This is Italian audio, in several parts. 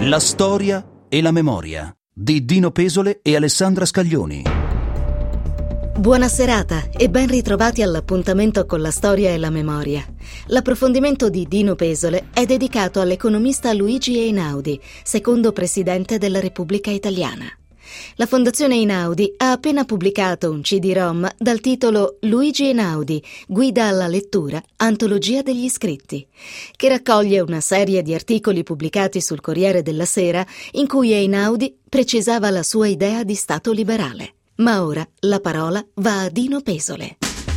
La storia e la memoria di Dino Pesole e Alessandra Scaglioni. Buona serata e ben ritrovati all'appuntamento con la storia e la memoria. L'approfondimento di Dino Pesole è dedicato all'economista Luigi Einaudi, secondo presidente della Repubblica Italiana. La Fondazione Einaudi ha appena pubblicato un CD-ROM dal titolo Luigi Einaudi, guida alla lettura, antologia degli scritti, che raccoglie una serie di articoli pubblicati sul Corriere della Sera in cui Einaudi precisava la sua idea di Stato liberale. Ma ora la parola va a Dino Pesole.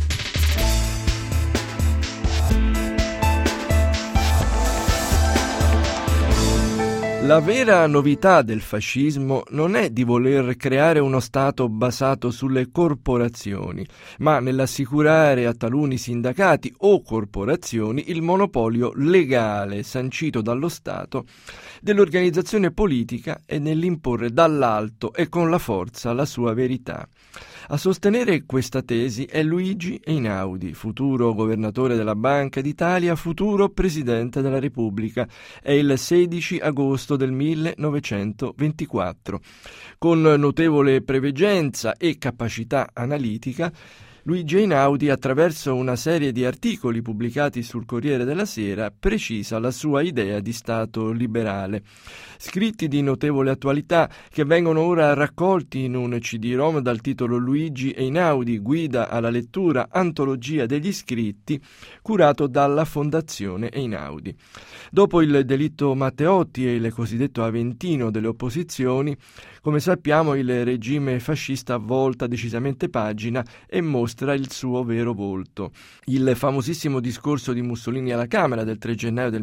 La vera novità del fascismo non è di voler creare uno Stato basato sulle corporazioni, ma nell'assicurare a taluni sindacati o corporazioni il monopolio legale sancito dallo Stato dell'organizzazione politica e nell'imporre dall'alto e con la forza la sua verità. A sostenere questa tesi è Luigi Einaudi, futuro governatore della Banca d'Italia, futuro Presidente della Repubblica. È il 16 agosto del 1924. Con notevole preveggenza e capacità analitica, Luigi Einaudi, attraverso una serie di articoli pubblicati sul Corriere della Sera, precisa la sua idea di Stato liberale. Scritti di notevole attualità che vengono ora raccolti in un CD-ROM dal titolo Luigi Einaudi, guida alla lettura, antologia degli scritti, curato dalla Fondazione Einaudi. Dopo il delitto Matteotti e il cosiddetto Aventino delle opposizioni, come sappiamo, il regime fascista volta decisamente pagina e mostra il suo vero volto. Il famosissimo discorso di Mussolini alla Camera del 3 gennaio del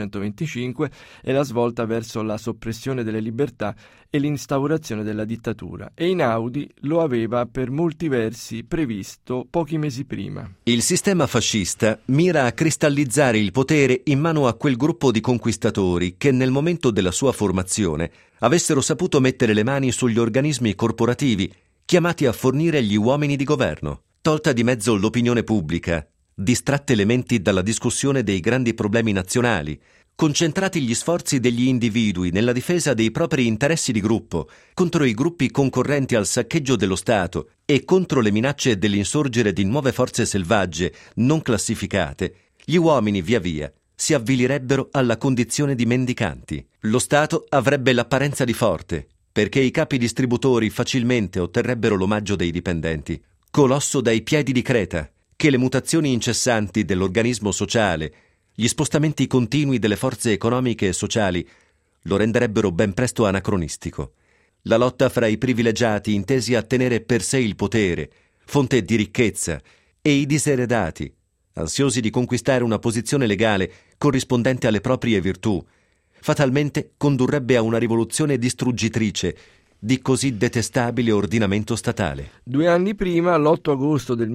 1925 è la svolta verso la soppressione delle libertà e l'instaurazione della dittatura. Einaudi lo aveva per molti versi previsto pochi mesi prima. Il sistema fascista mira a cristallizzare il potere in mano a quel gruppo di conquistatori che nel momento della sua formazione avessero saputo mettere le mani sugli organismi corporativi chiamati a fornire gli uomini di governo. Tolta di mezzo l'opinione pubblica, distratte le menti dalla discussione dei grandi problemi nazionali, concentrati gli sforzi degli individui nella difesa dei propri interessi di gruppo contro i gruppi concorrenti al saccheggio dello Stato e contro le minacce dell'insorgere di nuove forze selvagge non classificate, gli uomini via via si avvilirebbero alla condizione di mendicanti. Lo Stato avrebbe l'apparenza di forte, perché i capi distributori facilmente otterrebbero l'omaggio dei dipendenti. Colosso dai piedi di Creta, che le mutazioni incessanti dell'organismo sociale, gli spostamenti continui delle forze economiche e sociali lo renderebbero ben presto anacronistico. La lotta fra i privilegiati intesi a tenere per sé il potere, fonte di ricchezza, e i diseredati, ansiosi di conquistare una posizione legale corrispondente alle proprie virtù, fatalmente condurrebbe a una rivoluzione distruggitrice di così detestabile ordinamento statale. 2 anni prima, l'8 agosto del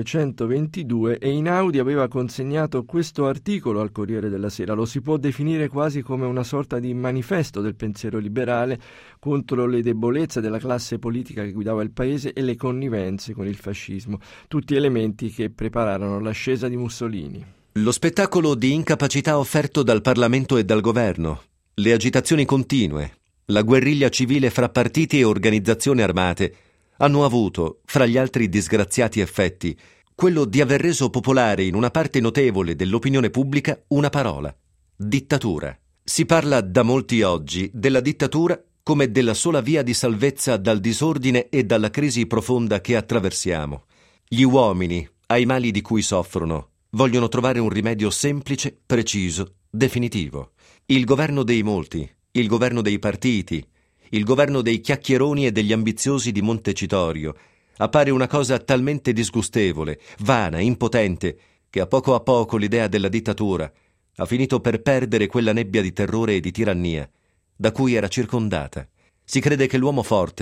1922, Einaudi aveva consegnato questo articolo al Corriere della Sera. Lo si può definire quasi come una sorta di manifesto del pensiero liberale contro le debolezze della classe politica che guidava il paese e le connivenze con il fascismo, tutti elementi che prepararono l'ascesa di Mussolini. Lo spettacolo di incapacità offerto dal Parlamento e dal governo, le agitazioni continue, la guerriglia civile fra partiti e organizzazioni armate hanno avuto, fra gli altri disgraziati effetti, quello di aver reso popolare in una parte notevole dell'opinione pubblica una parola: dittatura. Si parla da molti oggi della dittatura come della sola via di salvezza dal disordine e dalla crisi profonda che attraversiamo. Gli uomini, ai mali di cui soffrono, vogliono trovare un rimedio semplice, preciso, definitivo. Il governo dei molti, il governo dei partiti, il governo dei chiacchieroni e degli ambiziosi di Montecitorio appare una cosa talmente disgustevole, vana, impotente, che a poco l'idea della dittatura ha finito per perdere quella nebbia di terrore e di tirannia da cui era circondata. Si crede che l'uomo forte,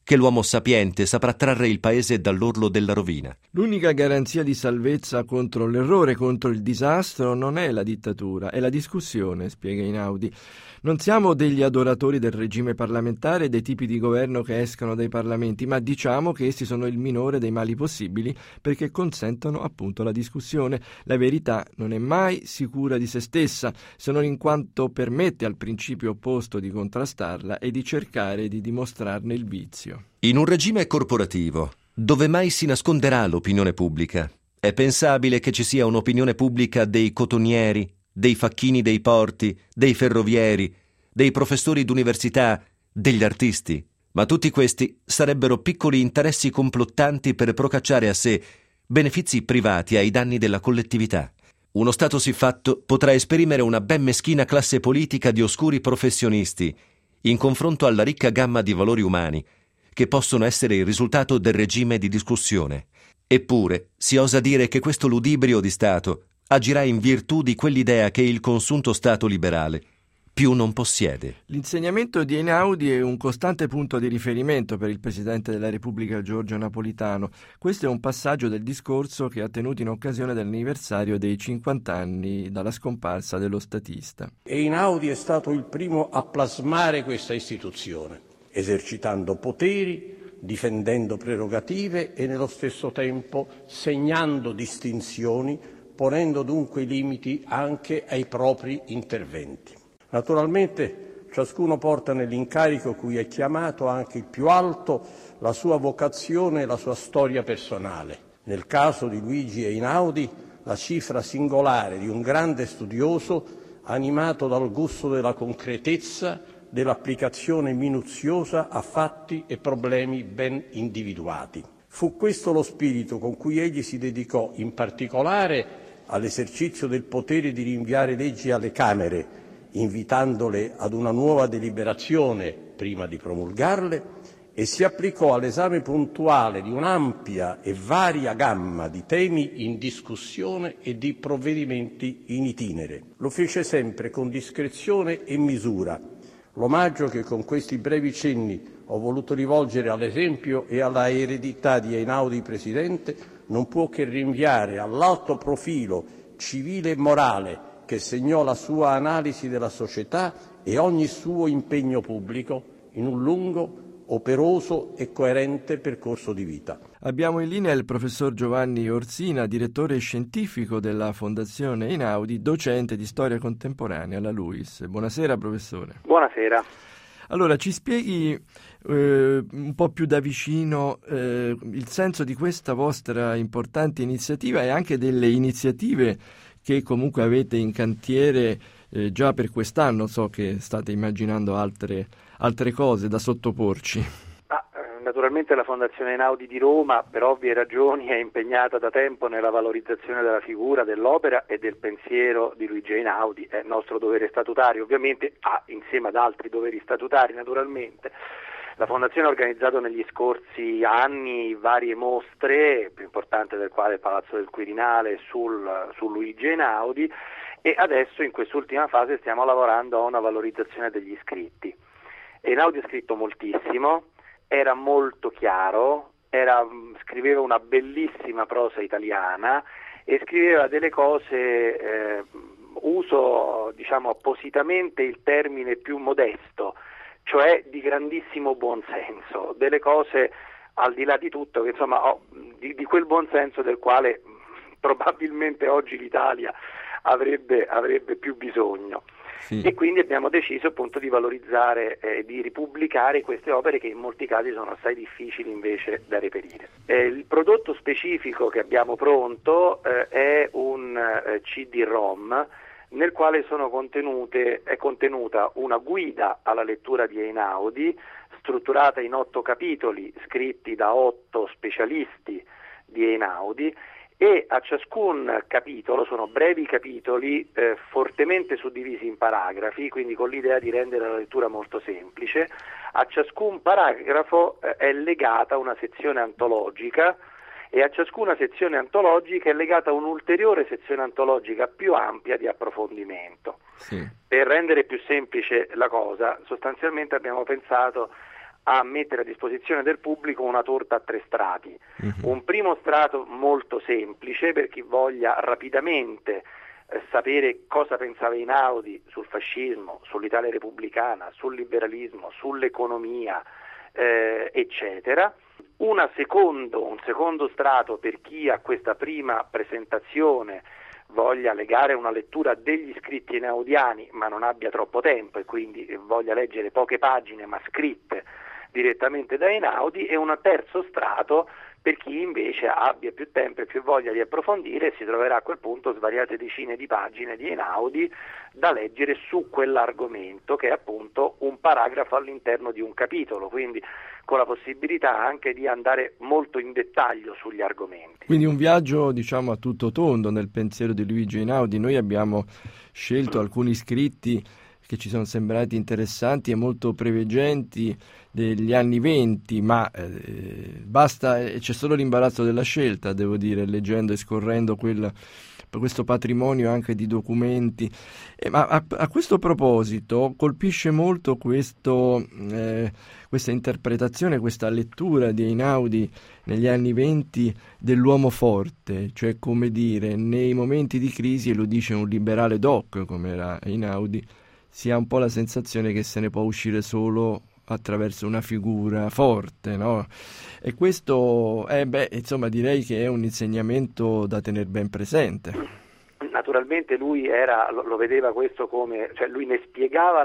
che l'uomo sapiente saprà trarre il paese dall'orlo della rovina. L'unica garanzia di salvezza contro l'errore, contro il disastro, non è la dittatura, è la discussione, spiega Einaudi. Non siamo degli adoratori del regime parlamentare e dei tipi di governo che escono dai parlamenti, ma diciamo che essi sono il minore dei mali possibili perché consentono appunto la discussione. La verità non è mai sicura di se stessa, se non in quanto permette al principio opposto di contrastarla e di cercare di dimostrarne il vizio. In un regime corporativo, dove mai si nasconderà l'opinione pubblica, è pensabile che ci sia un'opinione pubblica dei cotonieri, dei facchini dei porti, dei ferrovieri, dei professori d'università, degli artisti. Ma tutti questi sarebbero piccoli interessi complottanti per procacciare a sé benefizi privati ai danni della collettività. Uno Stato siffatto potrà esprimere una ben meschina classe politica di oscuri professionisti in confronto alla ricca gamma di valori umani che possono essere il risultato del regime di discussione. Eppure si osa dire che questo ludibrio di Stato agirà in virtù di quell'idea che il consunto Stato liberale più non possiede. L'insegnamento di Einaudi è un costante punto di riferimento per il Presidente della Repubblica Giorgio Napolitano. Questo è un passaggio del discorso che ha tenuto in occasione dell'anniversario dei 50 anni dalla scomparsa dello statista. Einaudi è stato il primo a plasmare questa istituzione, esercitando poteri, difendendo prerogative e nello stesso tempo segnando distinzioni, ponendo dunque limiti anche ai propri interventi. Naturalmente ciascuno porta nell'incarico cui è chiamato anche il più alto la sua vocazione e la sua storia personale. Nel caso di Luigi Einaudi, la cifra singolare di un grande studioso animato dal gusto della concretezza, dell'applicazione minuziosa a fatti e problemi ben individuati. Fu questo lo spirito con cui egli si dedicò in particolare all'esercizio del potere di rinviare leggi alle Camere, invitandole ad una nuova deliberazione prima di promulgarle, e si applicò all'esame puntuale di un'ampia e varia gamma di temi in discussione e di provvedimenti in itinere. Lo fece sempre con discrezione e misura. L'omaggio che con questi brevi cenni ho voluto rivolgere all'esempio e alla eredità di Einaudi Presidente non può che rinviare all'alto profilo civile e morale che segnò la sua analisi della società e ogni suo impegno pubblico in un lungo, operoso e coerente percorso di vita. Abbiamo in linea il professor Giovanni Orsina, direttore scientifico della Fondazione Einaudi, docente di storia contemporanea alla LUISS. Buonasera professore. Buonasera. Allora, ci spieghi un po' più da vicino il senso di questa vostra importante iniziativa e anche delle iniziative che comunque avete in cantiere già per quest'anno. So che state immaginando altre cose da sottoporci. Naturalmente la Fondazione Einaudi di Roma, per ovvie ragioni, è impegnata da tempo nella valorizzazione della figura, dell'opera e del pensiero di Luigi Einaudi. È nostro dovere statutario, ovviamente, insieme ad altri doveri statutari, naturalmente. La Fondazione ha organizzato negli scorsi anni varie mostre, più importante del quale il Palazzo del Quirinale, su Luigi Einaudi, e adesso in quest'ultima fase stiamo lavorando a una valorizzazione degli scritti. Einaudi ha scritto moltissimo, era molto chiaro, scriveva una bellissima prosa italiana e scriveva delle cose, uso appositamente il termine più modesto, cioè di grandissimo buonsenso, delle cose al di là di tutto che di quel buonsenso del quale probabilmente oggi l'Italia avrebbe più bisogno. Sì. E quindi abbiamo deciso appunto di valorizzare e di ripubblicare queste opere che in molti casi sono assai difficili invece da reperire. Il prodotto specifico che abbiamo pronto è un CD-ROM nel quale è contenuta una guida alla lettura di Einaudi, strutturata in 8 capitoli scritti da 8 specialisti di Einaudi, e a ciascun capitolo, sono brevi capitoli fortemente suddivisi in paragrafi, quindi con l'idea di rendere la lettura molto semplice. A ciascun paragrafo è legata una sezione antologica e a ciascuna sezione antologica è legata un'ulteriore sezione antologica più ampia di approfondimento. Sì. Per rendere più semplice la cosa, sostanzialmente abbiamo pensato a mettere a disposizione del pubblico una torta a 3 strati. Un primo strato molto semplice per chi voglia rapidamente sapere cosa pensava Einaudi sul fascismo, sull'Italia repubblicana, sul liberalismo, sull'economia, eccetera. Un secondo strato per chi a questa prima presentazione voglia legare una lettura degli scritti einaudiani ma non abbia troppo tempo e quindi voglia leggere poche pagine ma scritte direttamente da Einaudi, e un terzo strato per chi invece abbia più tempo e più voglia di approfondire, si troverà a quel punto svariate decine di pagine di Einaudi da leggere su quell'argomento, che è appunto un paragrafo all'interno di un capitolo, quindi con la possibilità anche di andare molto in dettaglio sugli argomenti. Quindi un viaggio, diciamo, a tutto tondo nel pensiero di Luigi Einaudi. Noi abbiamo scelto alcuni scritti che ci sono sembrati interessanti e molto preveggenti degli anni *20, ma c'è solo l'imbarazzo della scelta, devo dire, leggendo e scorrendo questo patrimonio anche di documenti. Ma a questo proposito colpisce molto questa interpretazione, questa lettura di Einaudi negli anni '20 dell'uomo forte, cioè, come dire, nei momenti di crisi, e lo dice un liberale doc come era Einaudi, si ha un po' la sensazione che se ne può uscire solo attraverso una figura forte, no? E questo, insomma, direi che è un insegnamento da tenere ben presente. Naturalmente lui lo vedeva questo come, cioè lui ne spiegava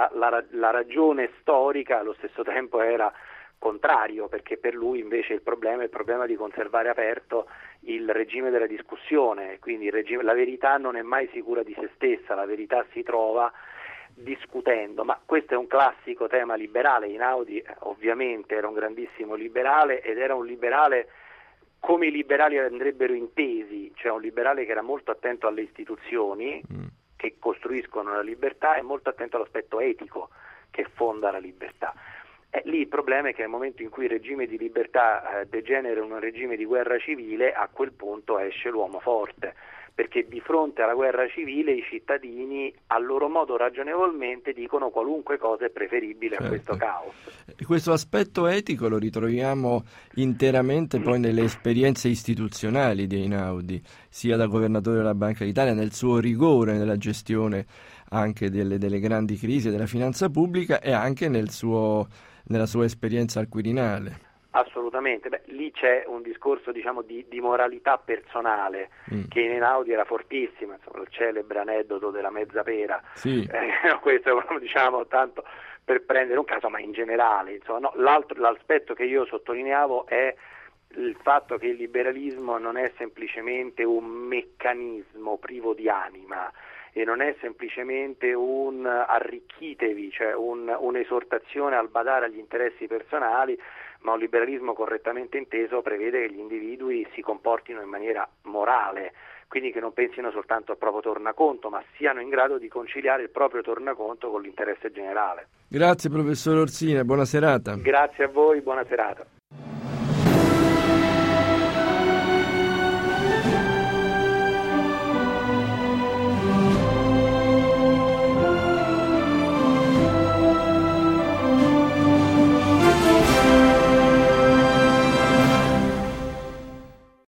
la ragione storica, allo stesso tempo era contrario, perché per lui invece il problema è il problema di conservare aperto il regime della discussione, quindi la verità non è mai sicura di se stessa, la verità si trova discutendo, ma questo è un classico tema liberale. Einaudi ovviamente era un grandissimo liberale, ed era un liberale come i liberali andrebbero intesi, cioè un liberale che era molto attento alle istituzioni che costruiscono la libertà e molto attento all'aspetto etico che fonda la libertà. Lì il problema è che nel momento in cui il regime di libertà degenera in un regime di guerra civile, a quel punto esce l'uomo forte, perché di fronte alla guerra civile i cittadini a loro modo ragionevolmente dicono qualunque cosa è preferibile a questo caos. E questo aspetto etico lo ritroviamo interamente poi nelle esperienze istituzionali di Einaudi, sia da governatore della Banca d'Italia, nel suo rigore nella gestione anche delle grandi crisi della finanza pubblica, e anche nella sua esperienza al Quirinale. Assolutamente, lì c'è un discorso, diciamo, di moralità personale che in Einaudi era fortissima, insomma, il celebre aneddoto della mezza pera. Sì. Questo è, diciamo, tanto per prendere un caso, ma in generale, insomma, no, l'aspetto che io sottolineavo è il fatto che il liberalismo non è semplicemente un meccanismo privo di anima, e non è semplicemente un arricchitevi, cioè un'esortazione al badare agli interessi personali, ma un liberalismo correttamente inteso prevede che gli individui si comportino in maniera morale, quindi che non pensino soltanto al proprio tornaconto, ma siano in grado di conciliare il proprio tornaconto con l'interesse generale. Grazie professor Orsina, buona serata. Grazie a voi, buona serata.